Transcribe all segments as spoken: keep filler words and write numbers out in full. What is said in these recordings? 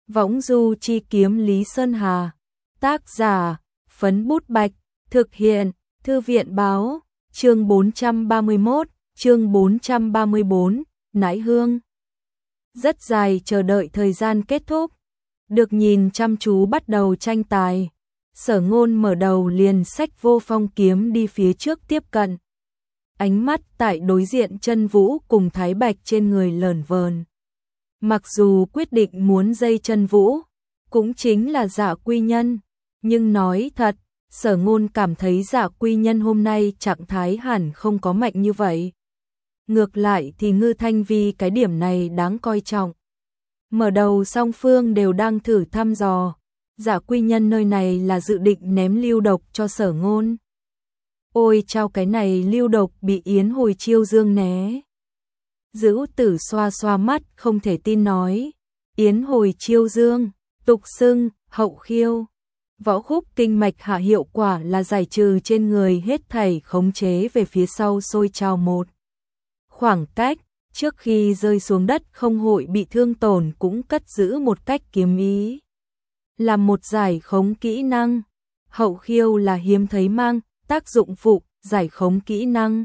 Võng du chi kiếm Lý Sơn Hà. Tác giả, Phấn Bút Bạch. Thực hiện, Thư viện báo. Chương bốn trăm ba mươi mốt, chương bốn trăm ba mươi bốn, Nãi Hương. Rất dài chờ đợi thời gian kết thúc. Được nhìn chăm chú bắt đầu tranh tài. Sở Ngôn mở đầu liền xách vô phong kiếm đi phía trước tiếp cận. Ánh mắt tại đối diện Chân Vũ cùng Thái Bạch trên người lởn vởn. Mặc dù quyết định muốn dây Chân Vũ, cũng chính là Dạ Quy Nhân, nhưng nói thật, Sở Ngôn cảm thấy Dạ Quy Nhân hôm nay trạng thái hẳn không có mạnh như vậy. Ngược lại thì Ngư Thanh Vi cái điểm này đáng coi trọng. Mở đầu song phương đều đang thử thăm dò, Dạ Quy Nhân nơi này là dự định ném lưu độc cho Sở Ngôn. Ôi chao, cái này lưu độc bị Yến Hồi Chiêu Dương né. Dữ Tử xoa xoa mắt không thể tin nói, Yến Hồi Chiêu Dương, tục xưng Hậu Khiêu. Võ khúc kinh mạch hạ hiệu quả là giải trừ trên người hết thảy khống chế về phía sau sôi trào một khoảng cách, trước khi rơi xuống đất không hội bị thương tổn cũng cất giữ một cách kiếm ý. Là một giải khống kỹ năng, Hậu Khiêu là hiếm thấy mang tác dụng phụ giải khống kỹ năng.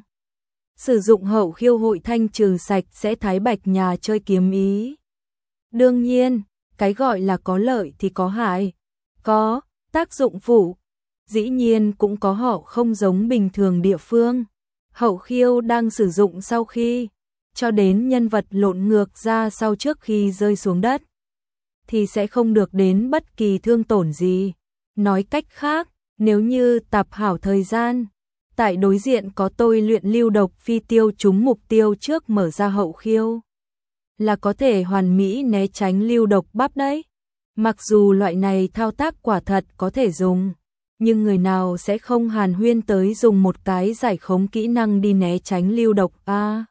Sử dụng Hậu Khiêu hội thanh trừ sạch sẽ Thái Bạch nhà chơi kiếm ý. Đương nhiên, cái gọi là có lợi thì có hại, có tác dụng phụ, dĩ nhiên cũng có họ không giống bình thường địa phương. Hậu Khiêu đang sử dụng sau khi cho đến nhân vật lộn ngược ra sau trước khi rơi xuống đất, thì sẽ không được đến bất kỳ thương tổn gì. Nói cách khác, nếu như tạp hảo thời gian, tại đối diện có tôi luyện lưu độc phi tiêu trúng mục tiêu trước mở ra Hậu Khiêu, là có thể hoàn mỹ né tránh lưu độc bắp đấy. Mặc dù loại này thao tác quả thật có thể dùng, nhưng người nào sẽ không hàn huyên tới dùng một cái giải khống kỹ năng đi né tránh lưu độc a. À,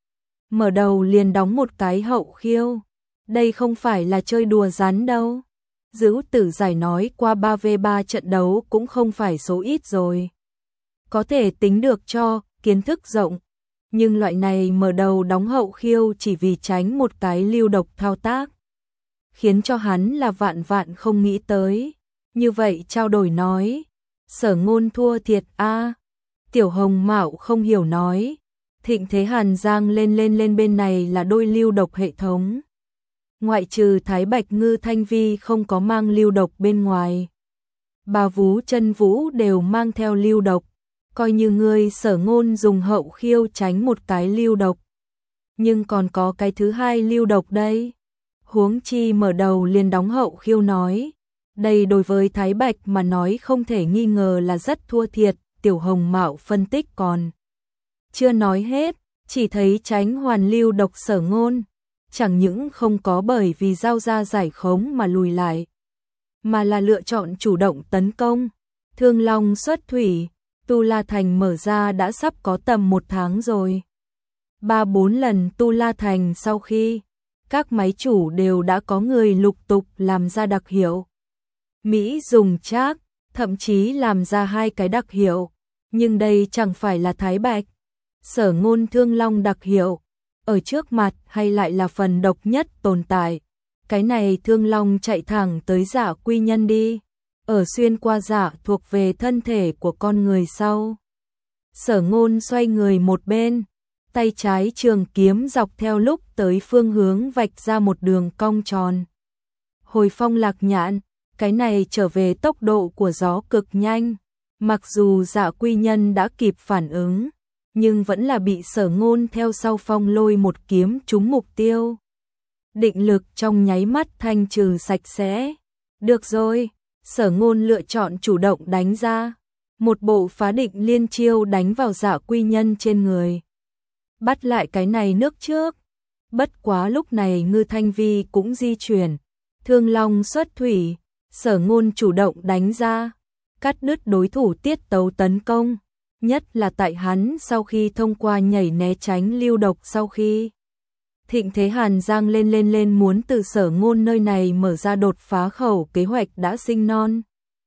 mở đầu liền đóng một cái Hậu Khiêu, đây không phải là chơi đùa rắn đâu. Dữ Tử giải nói qua ba vs ba trận đấu cũng không phải số ít rồi, có thể tính được cho kiến thức rộng, nhưng loại này mở đầu đóng Hậu Khiêu chỉ vì tránh một cái lưu độc thao tác, khiến cho hắn là vạn vạn không nghĩ tới. Như vậy trao đổi nói, Sở Ngôn thua thiệt a. À. Tiểu Hồng Mạo không hiểu nói, Thịnh Thế Hàn giang lên lên lên bên này là đôi lưu độc hệ thống. Ngoại trừ Thái Bạch Ngư Thanh Vi không có mang lưu độc bên ngoài, Bà Vú Chân Vũ đều mang theo lưu độc, coi như ngươi Sở Ngôn dùng Hậu Khiêu tránh một cái lưu độc, nhưng còn có cái thứ hai lưu độc đây. Huống chi mở đầu liền đóng Hậu Khiêu nói, đây đối với Thái Bạch mà nói không thể nghi ngờ là rất thua thiệt. Tiểu Hồng Mạo phân tích còn chưa nói hết, chỉ thấy tránh hoàn lưu độc Sở Ngôn chẳng những không có bởi vì giao ra giải khống mà lùi lại, mà là lựa chọn chủ động tấn công. Thương Long xuất thủy, Tu La Thành mở ra đã sắp có tầm một tháng rồi. Ba bốn lần Tu La Thành sau khi các máy chủ đều đã có người lục tục làm ra đặc hiệu. Mỹ dùng Trác, thậm chí làm ra hai cái đặc hiệu, nhưng đây chẳng phải là Thái Bạch, Sở Ngôn Thương Long đặc hiệu, ở trước mặt hay lại là phần độc nhất tồn tại. Cái này Thương Long chạy thẳng tới Dạ Quy Nhân đi, ở xuyên qua dạ thuộc về thân thể của con người sau. Sở Ngôn xoay người một bên, tay trái trường kiếm dọc theo lúc tới phương hướng vạch ra một đường cong tròn. Hồi phong lạc nhạn, cái này trở về tốc độ của gió cực nhanh, mặc dù Dạ Quy Nhân đã kịp phản ứng, nhưng vẫn là bị Sở Ngôn theo sau phong lôi một kiếm trúng mục tiêu. Định lực trong nháy mắt thanh trừ sạch sẽ. Được rồi, Sở Ngôn lựa chọn chủ động đánh ra một bộ phá định liên chiêu đánh vào Dạ Quy Nhân trên người, bắt lại cái này nước trước. Bất quá lúc này Ngư Thanh Vi cũng di chuyển, Thương Long xuất thủy, Sở Ngôn chủ động đánh ra, cắt đứt đối thủ tiết tấu tấn công, nhất là tại hắn sau khi thông qua nhảy né tránh lưu độc sau khi Thịnh Thế Hàn giang lên lên lên muốn từ Sở Ngôn nơi này mở ra đột phá khẩu kế hoạch đã sinh non.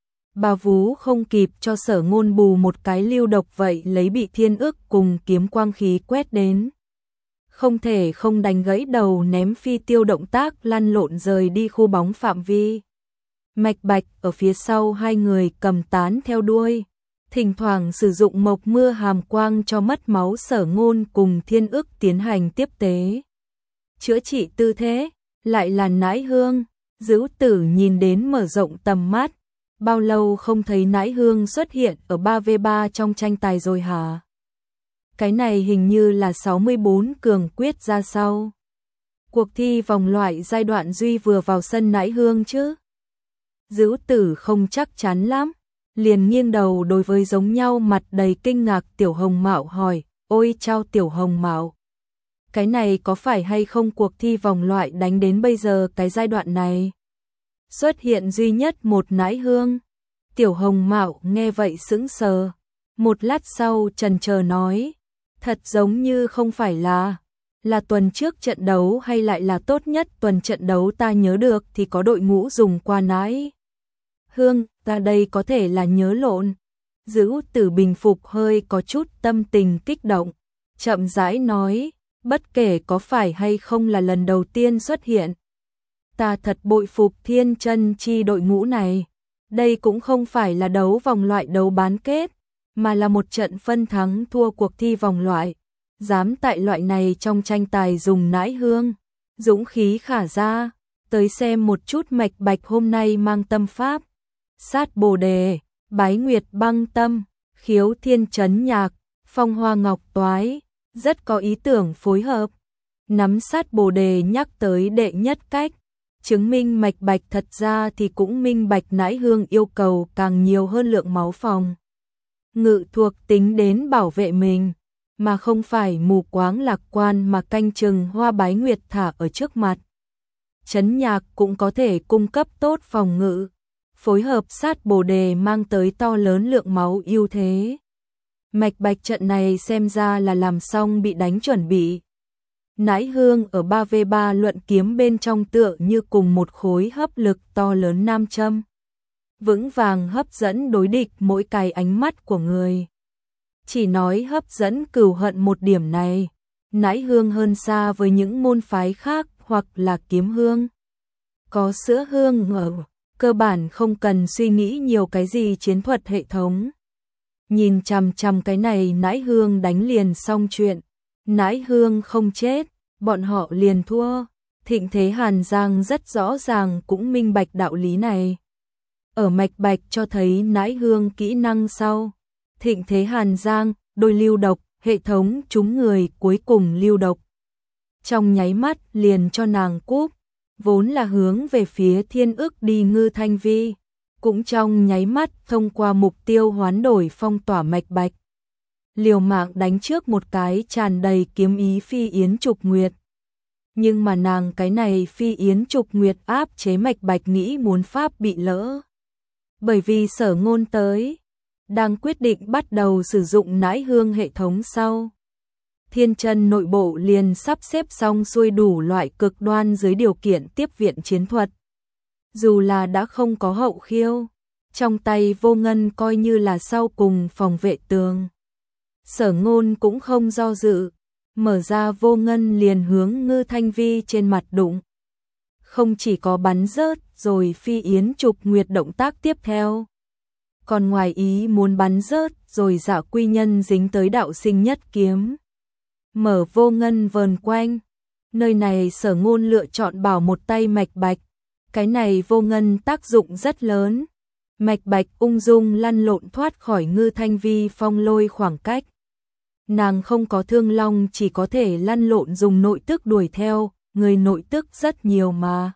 Bà Vú không kịp cho Sở Ngôn bù một cái lưu độc vậy lấy bị thiên ức cùng kiếm quang khí quét đến. không thể không đánh gãy đầu ném phi tiêu động tác lăn lộn rời đi khu bóng phạm vi. Mạch Bạch ở phía sau hai người cầm tán theo đuôi, thỉnh thoảng sử dụng mộc mưa hàm quang cho mất máu Sở Ngôn cùng Thiên Ức tiến hành tiếp tế. Chữa trị tư thế, lại là Nãi Hương, Dữu Tử nhìn đến mở rộng tầm mắt, bao lâu không thấy Nãi Hương xuất hiện ở ba vs ba trong tranh tài rồi hả? Cái này hình như là sáu mươi bốn cường quyết ra sau. Cuộc thi vòng loại giai đoạn Duy vừa vào sân Nãi Hương chứ? Dữu Tử không chắc chắn lắm, liền nghiêng đầu đối với giống nhau mặt đầy kinh ngạc Tiểu Hồng Mạo hỏi, ôi chao Tiểu Hồng Mạo, cái này có phải hay không cuộc thi vòng loại đánh đến bây giờ cái giai đoạn này? Xuất hiện duy nhất một Nãi Hương. Tiểu Hồng Mạo nghe vậy sững sờ, một lát sau chần chờ nói, thật giống như không phải là, là tuần trước trận đấu hay lại là tốt nhất tuần trận đấu ta nhớ được thì có đội ngũ dùng qua Nãi Hương, ta đây có thể là nhớ lộn. Dữu Tử bình phục hơi có chút tâm tình kích động, chậm rãi nói, bất kể có phải hay không là lần đầu tiên xuất hiện, ta thật bội phục Thiên Chân Chi đội ngũ này. Đây cũng không phải là đấu vòng loại đấu bán kết, mà là một trận phân thắng thua cuộc thi vòng loại. Dám tại loại này trong tranh tài dùng Nãi Hương, dũng khí khả ra. Tới xem một chút Mạch Bạch hôm nay mang tâm pháp, sát bồ đề, bái nguyệt băng tâm, khiếu thiên chấn nhạc, phong hoa ngọc toái, rất có ý tưởng phối hợp. Nắm sát bồ đề nhắc tới đệ nhất cách, chứng minh Mạch Bạch thật ra thì cũng minh bạch Nãi Hương yêu cầu càng nhiều hơn lượng máu phòng ngự thuộc tính đến bảo vệ mình, mà không phải mù quáng lạc quan mà canh chừng hoa bái nguyệt thả ở trước mặt. Chấn nhạc cũng có thể cung cấp tốt phòng ngự, phối hợp sát bồ đề mang tới to lớn lượng máu ưu thế. Mạch Bạch trận này xem ra là làm xong bị đánh chuẩn bị. Nãi Hương ở ba vs ba luận kiếm bên trong tựa như cùng một khối hấp lực to lớn nam châm, vững vàng hấp dẫn đối địch mỗi cái ánh mắt của người. Chỉ nói hấp dẫn cừu hận một điểm này, Nãi Hương hơn xa với những môn phái khác hoặc là Kiếm Hương. Có Sữa Hương ở, cơ bản không cần suy nghĩ nhiều cái gì chiến thuật hệ thống. Nhìn chằm chằm cái này Nãi Hương đánh liền xong chuyện. Nãi Hương không chết, bọn họ liền thua. Thịnh Thế Hàn Giang rất rõ ràng cũng minh bạch đạo lý này. Ở Mạch Bạch cho thấy Nãi Hương kỹ năng sau. Thịnh Thế Hàn Giang, đôi lưu độc, hệ thống trúng người cuối cùng lưu độc. Trong nháy mắt liền cho nàng cúp, vốn là hướng về phía Thiên Ức đi Ngư Thanh Vi. Cũng trong nháy mắt thông qua mục tiêu hoán đổi phong tỏa Mạch Bạch. Liều mạng đánh trước một cái tràn đầy kiếm ý Phi Yến Trục Nguyệt. Nhưng mà nàng cái này Phi Yến Trục Nguyệt áp chế Mạch Bạch nghĩ muốn pháp bị lỡ. Bởi vì Sở Ngôn tới, đang quyết định bắt đầu sử dụng Nãi Hương hệ thống sau. Thiên Chân nội bộ liền sắp xếp xong xuôi đủ loại cực đoan dưới điều kiện tiếp viện chiến thuật. Dù là đã không có hậu khiêu, trong tay Vô Ngân coi như là sau cùng phòng vệ tường. Sở Ngôn cũng không do dự, mở ra Vô Ngân liền hướng Ngư Thanh Vi trên mặt đụng. Không chỉ có bắn rớt rồi Phi Yến Trục Nguyệt động tác tiếp theo, còn ngoài ý muốn bắn rớt rồi Dạ Quy Nhân dính tới đạo sinh nhất kiếm. Mở Vô Ngân vờn quanh, nơi này Sở Ngôn lựa chọn bảo một tay Mạch Bạch. Cái này Vô Ngân tác dụng rất lớn. Mạch Bạch ung dung lăn lộn thoát khỏi Ngư Thanh Vi phong lôi khoảng cách. Nàng không có thương long chỉ có thể lăn lộn dùng nội tức đuổi theo, người nội tức rất nhiều mà.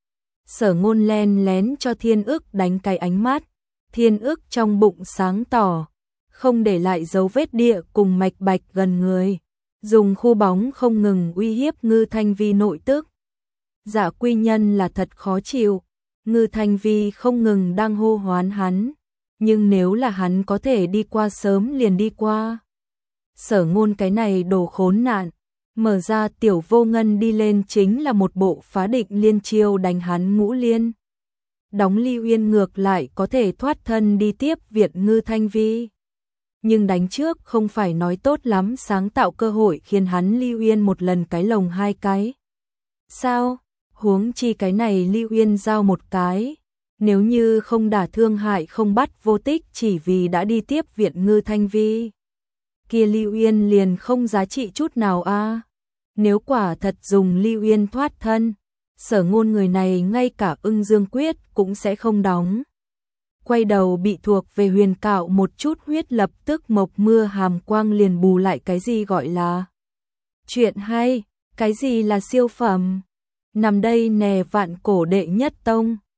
Sở Ngôn len lén cho Thiên Ức đánh cái ánh mắt. Thiên Ức trong bụng sáng tỏ, không để lại dấu vết địa cùng Mạch Bạch gần người. Dùng khu bóng không ngừng uy hiếp Ngư Thanh Vi nội tức. Dạ Quy Nhân là thật khó chịu, Ngư Thanh Vi không ngừng đang hô hoán hắn, nhưng nếu là hắn có thể đi qua sớm liền đi qua. Sở Ngôn cái này đồ khốn nạn, mở ra tiểu Vô Ngân đi lên chính là một bộ phá định liên chiêu đánh hắn ngũ liên. Đóng Ly Uyên ngược lại có thể thoát thân đi tiếp viện Ngư Thanh Vi. nhưng đánh trước không phải nói tốt lắm sáng tạo cơ hội khiến hắn Lưu Yên một lần cái lồng hai cái. Sao? Huống chi cái này Lưu Yên giao một cái. Nếu như không đả thương hại không bắt vô tích chỉ vì đã đi tiếp viện Ngư Thanh Vi. Kia Lưu Yên liền không giá trị chút nào a. À? Nếu quả thật dùng Lưu Yên thoát thân, Sở Ngôn người này ngay cả Ưng Dương Quyết cũng sẽ không đóng. Quay đầu bị thuộc về Huyền Cạo một chút huyết lập tức mộc mưa hàm quang liền bù lại cái gì gọi là chuyện hay, cái gì là siêu phẩm. Nằm đây nè vạn cổ đệ nhất tông.